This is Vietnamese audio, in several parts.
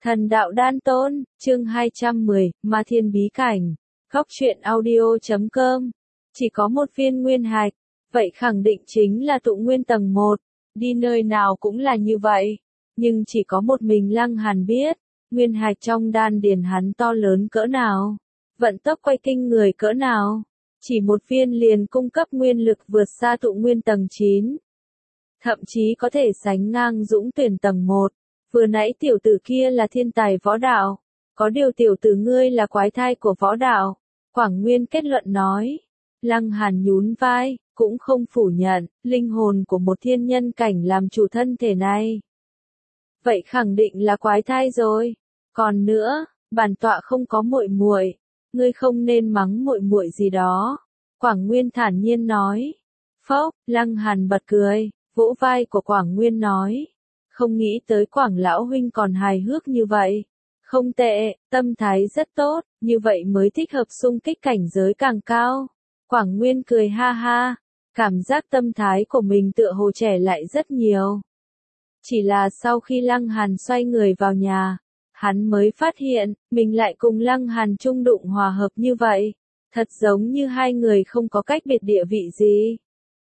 Thần đạo đan tôn, chương 210, Ma Thiên Bí Cảnh, Góc truyện audio.com. Chỉ có một viên nguyên hạch, vậy khẳng định chính là tụ nguyên tầng 1, đi nơi nào cũng là như vậy. Nhưng chỉ có một mình Lăng Hàn biết, nguyên hạch trong đan điền hắn to lớn cỡ nào, vận tốc quay kinh người cỡ nào. Chỉ một viên liền cung cấp nguyên lực vượt xa tụ nguyên tầng 9. Thậm chí có thể sánh ngang Dũng Tuyển tầng 1. Vừa nãy tiểu tử kia là thiên tài võ đạo, có điều tiểu tử ngươi là quái thai của võ đạo. Quảng Nguyên kết luận nói. Lăng Hàn nhún vai, cũng không phủ nhận, linh hồn của một thiên nhân cảnh làm chủ thân thể này. Vậy khẳng định là quái thai rồi. Còn nữa, bản tọa không có muội muội, ngươi không nên mắng muội muội gì đó. Quảng Nguyên thản nhiên nói. Phốc, Lăng Hàn bật cười, vỗ vai của Quảng Nguyên nói. Không nghĩ tới Quảng lão huynh còn hài hước như vậy. Không tệ, tâm thái rất tốt, như vậy mới thích hợp xung kích cảnh giới càng cao. Quảng Nguyên cười ha ha, cảm giác tâm thái của mình tựa hồ trẻ lại rất nhiều. Chỉ là sau khi Lăng Hàn xoay người vào nhà, hắn mới phát hiện, mình lại cùng Lăng Hàn chung đụng hòa hợp như vậy. Thật giống như hai người không có cách biệt địa vị gì.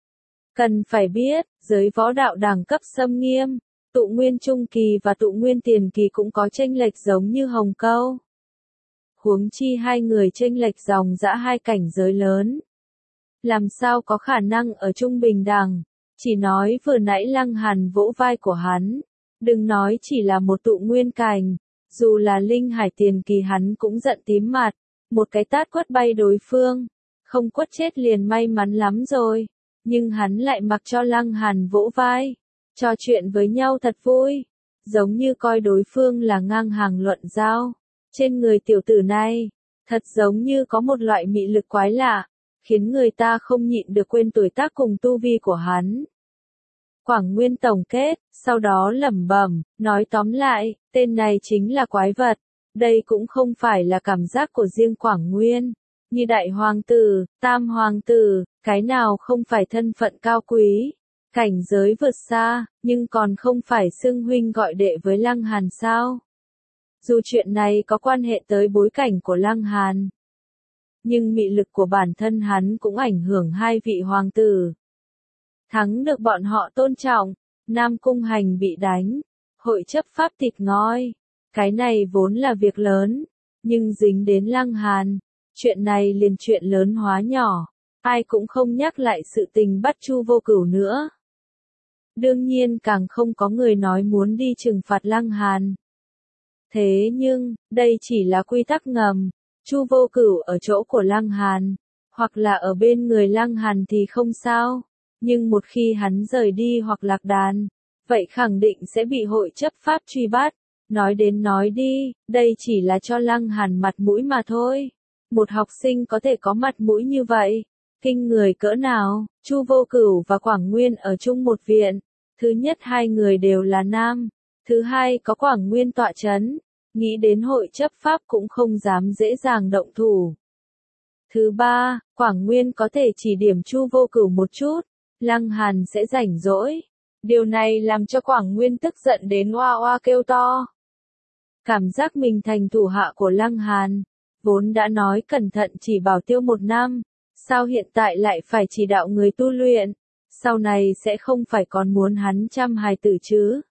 Cần phải biết, giới võ đạo đẳng cấp xâm nghiêm. Tụ nguyên trung kỳ và tụ nguyên tiền kỳ cũng có chênh lệch giống như hồng câu. Huống chi hai người chênh lệch dòng dã hai cảnh giới lớn. Làm sao có khả năng ở trung bình đẳng, chỉ nói vừa nãy Lăng Hàn vỗ vai của hắn. Đừng nói chỉ là một tụ nguyên cảnh, dù là linh hải tiền kỳ hắn cũng giận tím mặt, một cái tát quất bay đối phương. Không quất chết liền may mắn lắm rồi, nhưng hắn lại mặc cho Lăng Hàn vỗ vai. Trò chuyện với nhau thật vui, giống như coi đối phương là ngang hàng luận giao. Trên người tiểu tử này, thật giống như có một loại mị lực quái lạ, khiến người ta không nhịn được quên tuổi tác cùng tu vi của hắn. Quảng Nguyên tổng kết, sau đó lẩm bẩm, nói tóm lại, tên này chính là quái vật. Đây cũng không phải là cảm giác của riêng Quảng Nguyên, như đại hoàng tử, tam hoàng tử, cái nào không phải thân phận cao quý. Cảnh giới vượt xa, nhưng còn không phải xưng huynh gọi đệ với Lăng Hàn sao? Dù chuyện này có quan hệ tới bối cảnh của Lăng Hàn, nhưng mị lực của bản thân hắn cũng ảnh hưởng hai vị hoàng tử. Thắng được bọn họ tôn trọng, Nam Cung Hành bị đánh, hội chấp pháp thịt ngói. Cái này vốn là việc lớn, nhưng dính đến Lăng Hàn, chuyện này liền chuyện lớn hóa nhỏ, ai cũng không nhắc lại sự tình bắt Chu Vô Cửu nữa. Đương nhiên càng không có người nói muốn đi trừng phạt Lăng Hàn. Thế nhưng, đây chỉ là quy tắc ngầm. Chu Vô Cửu ở chỗ của Lăng Hàn, hoặc là ở bên người Lăng Hàn thì không sao. Nhưng một khi hắn rời đi hoặc lạc đàn, vậy khẳng định sẽ bị hội chấp pháp truy bắt. Nói đến nói đi, đây chỉ là cho Lăng Hàn mặt mũi mà thôi. Một học sinh có thể có mặt mũi như vậy, kinh người cỡ nào. Chu Vô Cửu và Quảng Nguyên ở chung một viện. Thứ nhất hai người đều là nam, thứ hai có Quảng Nguyên tọa chấn, nghĩ đến hội chấp pháp cũng không dám dễ dàng động thủ. Thứ ba, Quảng Nguyên có thể chỉ điểm Chu Vô Cửu một chút, Lăng Hàn sẽ rảnh rỗi. Điều này làm cho Quảng Nguyên tức giận đến oa oa kêu to. Cảm giác mình thành thủ hạ của Lăng Hàn, vốn đã nói cẩn thận chỉ bảo tiêu 1 năm, sao hiện tại lại phải chỉ đạo người tu luyện? Sau này sẽ không phải còn muốn hắn chăm hài tử chứ.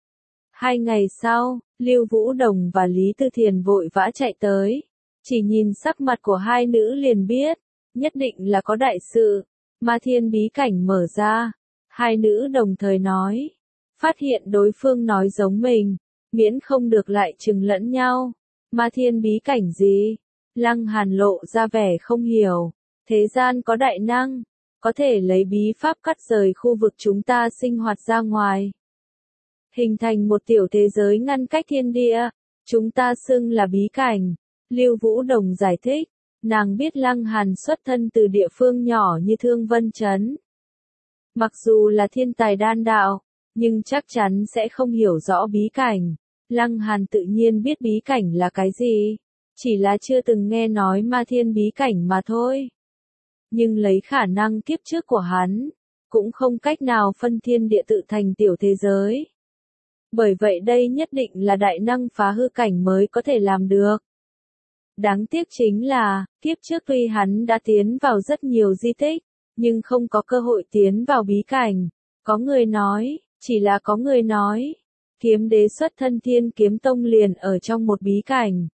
2 ngày sau, Lưu Vũ Đồng và Lý Tư Thiền vội vã chạy tới. Chỉ nhìn sắc mặt của hai nữ liền biết, nhất định là có đại sự. Ma Thiên Bí Cảnh mở ra. Hai nữ đồng thời nói. Phát hiện đối phương nói giống mình, miễn không được lại chừng lẫn nhau. Ma Thiên Bí Cảnh gì? Lăng Hàn lộ ra vẻ không hiểu. Thế gian có đại năng, có thể lấy bí pháp cắt rời khu vực chúng ta sinh hoạt ra ngoài, hình thành một tiểu thế giới ngăn cách thiên địa, chúng ta xưng là bí cảnh. Lưu Vũ Đồng giải thích, nàng biết Lăng Hàn xuất thân từ địa phương nhỏ như Thương Vân Trấn. Mặc dù là thiên tài đan đạo, nhưng chắc chắn sẽ không hiểu rõ bí cảnh. Lăng Hàn tự nhiên biết bí cảnh là cái gì, chỉ là chưa từng nghe nói Ma Thiên Bí Cảnh mà thôi. Nhưng lấy khả năng kiếp trước của hắn, cũng không cách nào phân thiên địa tự thành tiểu thế giới. Bởi vậy đây nhất định là đại năng phá hư cảnh mới có thể làm được. Đáng tiếc chính là, kiếp trước tuy hắn đã tiến vào rất nhiều di tích, nhưng không có cơ hội tiến vào bí cảnh. Có người nói, chỉ là có người nói, kiếm đế xuất thân Thiên Kiếm Tông liền ở trong một bí cảnh.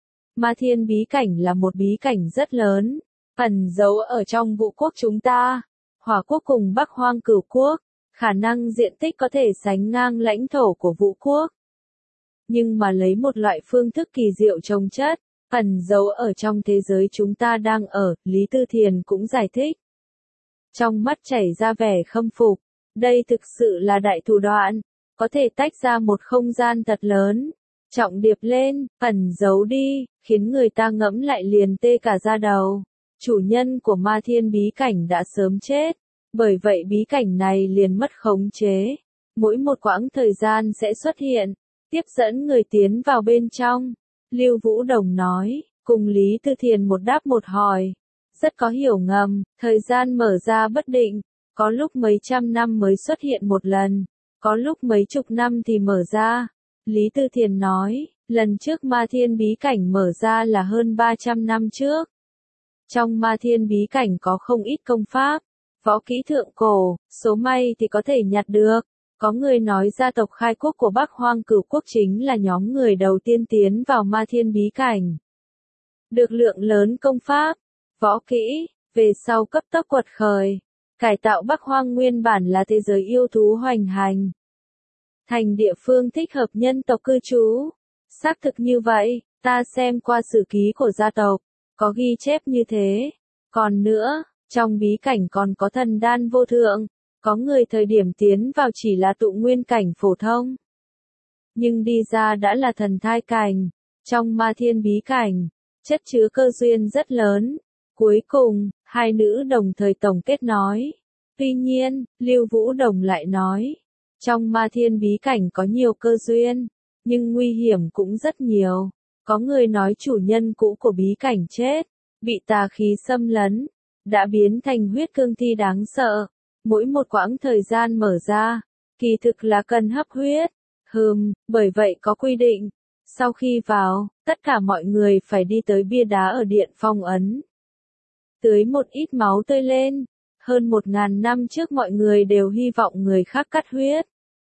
Ma Thiên bí cảnh là một bí cảnh rất lớn, ẩn giấu ở trong Vũ quốc chúng ta, Hỏa quốc cùng Bắc Hoang Cửu quốc, khả năng diện tích có thể sánh ngang lãnh thổ của Vũ quốc. Nhưng mà lấy một loại phương thức kỳ diệu trồng chất, ẩn giấu ở trong thế giới chúng ta đang ở, Lý Tư Thiền cũng giải thích. Trong mắt chảy ra vẻ khâm phục, đây thực sự là đại thủ đoạn, có thể tách ra một không gian thật lớn, trọng điệp lên, ẩn giấu đi, khiến người ta ngẫm lại liền tê cả da đầu. Chủ nhân của Ma Thiên bí cảnh đã sớm chết, bởi vậy bí cảnh này liền mất khống chế. Mỗi một quãng thời gian sẽ xuất hiện, tiếp dẫn người tiến vào bên trong. Lưu Vũ Đồng nói, cùng Lý Tư Thiền một đáp một hỏi. Rất có hiểu ngầm, thời gian mở ra bất định, có lúc mấy trăm năm mới xuất hiện một lần, có lúc mấy chục năm thì mở ra. Lý Tư Thiền nói, lần trước Ma Thiên bí cảnh mở ra là hơn 300 năm trước. Trong Ma Thiên bí cảnh có không ít công pháp, võ kỹ thượng cổ, số may thì có thể nhặt được. Có người nói gia tộc khai quốc của Bắc Hoang Cửu quốc chính là nhóm người đầu tiên tiến vào Ma Thiên bí cảnh. Được lượng lớn công pháp, võ kỹ, về sau cấp tốc quật khởi, cải tạo Bắc Hoang nguyên bản là thế giới yêu thú hoành hành. Thành địa phương thích hợp nhân tộc cư trú. Xác thực như vậy, ta xem qua sử ký của gia tộc, có ghi chép như thế. Còn nữa, trong bí cảnh còn có thần đan vô thượng, có người thời điểm tiến vào chỉ là tụ nguyên cảnh phổ thông. Nhưng đi ra đã là thần thai cảnh, trong Ma Thiên bí cảnh, chất chứa cơ duyên rất lớn. Cuối cùng, hai nữ đồng thời tổng kết nói. Tuy nhiên, Lưu Vũ Đồng lại nói, trong Ma Thiên bí cảnh có nhiều cơ duyên, nhưng nguy hiểm cũng rất nhiều. Có người nói chủ nhân cũ của bí cảnh chết, bị tà khí xâm lấn, đã biến thành huyết cương thi đáng sợ. Mỗi một quãng thời gian mở ra, kỳ thực là cần hấp huyết. Bởi vậy có quy định, sau khi vào, tất cả mọi người phải đi tới bia đá ở điện phong ấn. Tưới một ít máu tươi lên, hơn 1000 năm trước mọi người đều hy vọng người khác cắt huyết.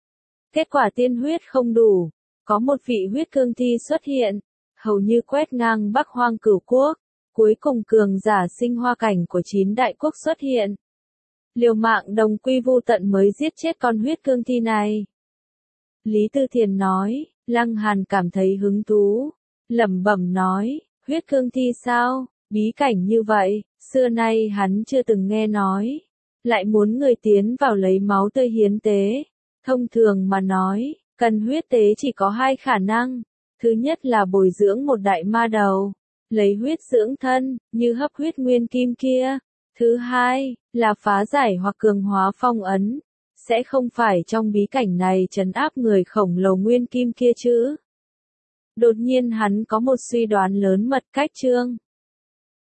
Kết quả tiên huyết không đủ, có một vị huyết cương thi xuất hiện, hầu như quét ngang Bắc Hoang Cửu quốc, cuối cùng cường giả sinh hoa cảnh của 9 đại quốc xuất hiện. Liều mạng đồng quy vu tận mới giết chết con huyết cương thi này. Lý Tư Thiền nói, Lăng Hàn cảm thấy hứng thú, lẩm bẩm nói, huyết cương thi sao, bí cảnh như vậy, xưa nay hắn chưa từng nghe nói, lại muốn người tiến vào lấy máu tươi hiến tế. Thông thường mà nói, cần huyết tế chỉ có hai khả năng, thứ nhất là bồi dưỡng một đại ma đầu, lấy huyết dưỡng thân, như hấp huyết nguyên kim kia. Thứ hai, là phá giải hoặc cường hóa phong ấn, sẽ không phải trong bí cảnh này trấn áp người khổng lồ nguyên kim kia chứ. Đột nhiên hắn có một suy đoán lớn mật cách trương.